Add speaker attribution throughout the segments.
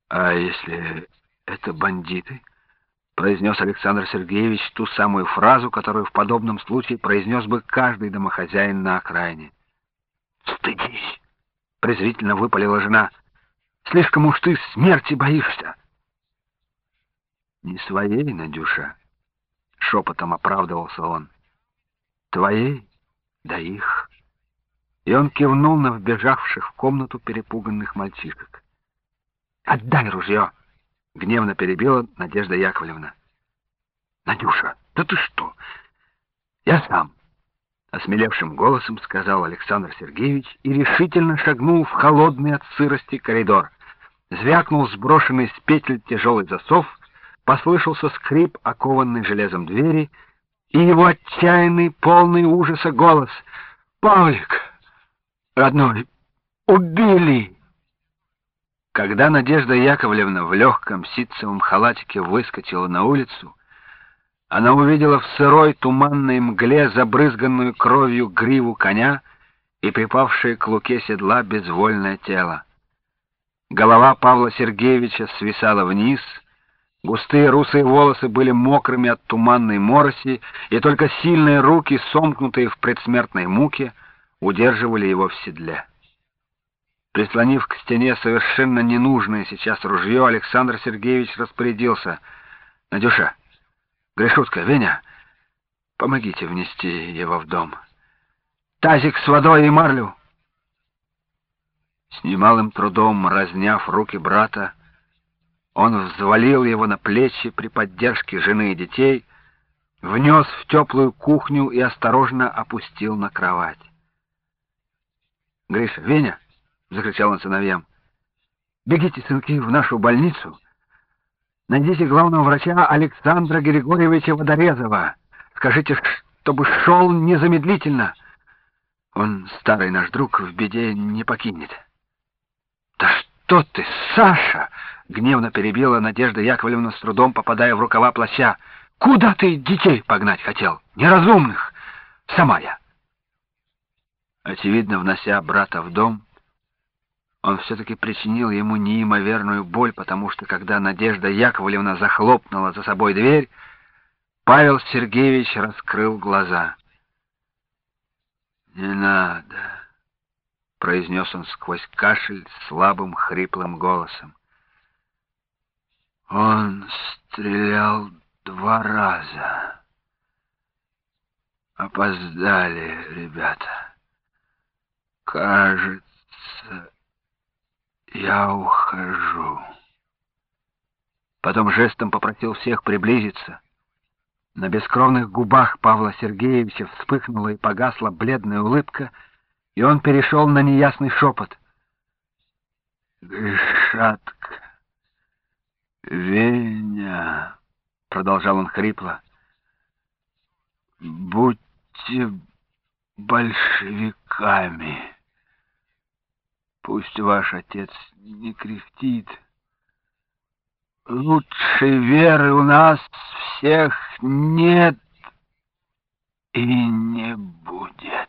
Speaker 1: «А если это бандиты?» — произнес Александр Сергеевич ту самую фразу, которую в подобном случае произнес бы каждый домохозяин на окраине. «Стыдись!» — презрительно выпалила жена. «Слишком уж ты смерти боишься!» «Не своей, Надюша!» — шепотом оправдывался он. «Твоей, да их!» И он кивнул на вбежавших в комнату перепуганных мальчишек. «Отдай ружье!» — гневно перебила Надежда Яковлевна. «Надюша, да ты что? Я сам!» — осмелевшим голосом сказал Александр Сергеевич и решительно шагнул в холодный от сырости коридор. Звякнул сброшенный с петель тяжелый засов, послышался скрип окованной железом двери и его отчаянный, полный ужаса голос: «Павлик, родной, убили!» Когда Надежда Яковлевна в легком ситцевом халатике выскочила на улицу, она увидела в сырой туманной мгле забрызганную кровью гриву коня и припавшее к луке седла безвольное тело. Голова Павла Сергеевича свисала вниз, густые русые волосы были мокрыми от туманной мороси, и только сильные руки, сомкнутые в предсмертной муке, удерживали его в седле. Прислонив к стене совершенно ненужное сейчас ружье, Александр Сергеевич распорядился: «Надюша, Гришутка, Веня, помогите внести его в дом. Тазик с водой и марлю». С немалым трудом разняв руки брата, он взвалил его на плечи при поддержке жены и детей, внес в теплую кухню и осторожно опустил на кровать. «Гриша, Веня!» — закричал он сыновьям. «Бегите, сынки, в нашу больницу. Найдите главного врача Александра Григорьевича Водорезова. Скажите, чтобы шел незамедлительно. Он, старый наш друг, в беде не покинет». «Да что ты, Саша!» — гневно перебила Надежда Яковлевна, с трудом попадая в рукава плаща. «Куда ты детей погнать хотел? Неразумных! Сама я!» Очевидно, внося брата в дом, он все-таки причинил ему неимоверную боль, потому что, когда Надежда Яковлевна захлопнула за собой дверь, Павел Сергеевич раскрыл глаза. «Не надо», — произнес он сквозь кашель слабым хриплым голосом. «Он стрелял 2 раза. Опоздали, ребята. Кажется, я ухожу». Потом жестом попросил всех приблизиться. На бескровных губах Павла Сергеевича вспыхнула и погасла бледная улыбка, и он перешел на неясный шепот. «Гришатка, Веня», — продолжал он хрипло, — «будьте большевиками. Пусть ваш отец не кряхтит. Лучшей веры у нас всех нет и не будет».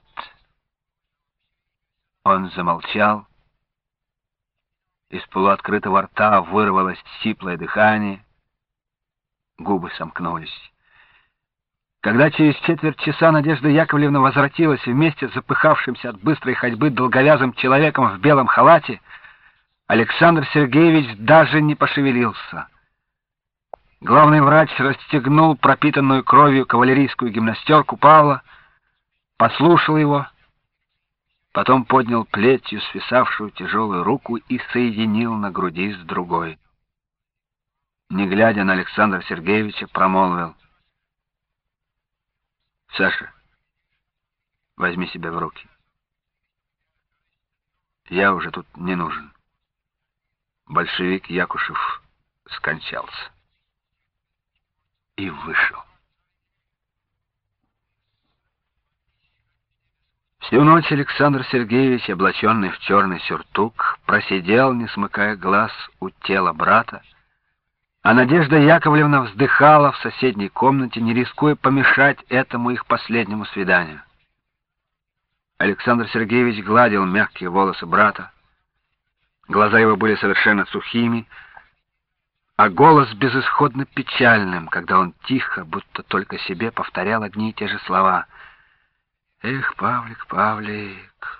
Speaker 1: Он замолчал. Из полуоткрытого рта вырвалось сиплое дыхание. Губы сомкнулись. Когда через 1/4 часа Надежда Яковлевна возвратилась вместе с запыхавшимся от быстрой ходьбы долговязым человеком в белом халате, Александр Сергеевич даже не пошевелился. Главный врач расстегнул пропитанную кровью кавалерийскую гимнастерку Павла, послушал его, потом поднял плетью свисавшую тяжелую руку и соединил на груди с другой. Не глядя на Александра Сергеевича, промолвил: «Саша, возьми себя в руки. Я уже тут не нужен. Большевик Якушев скончался». И вышел. Всю ночь Александр Сергеевич, облаченный в черный сюртук, просидел, не смыкая глаз, у тела брата, а Надежда Яковлевна вздыхала в соседней комнате, не рискуя помешать этому их последнему свиданию. Александр Сергеевич гладил мягкие волосы брата. Глаза его были совершенно сухими, а голос безысходно печальным, когда он тихо, будто только себе, повторял одни и те же слова. «Эх, Павлик, Павлик,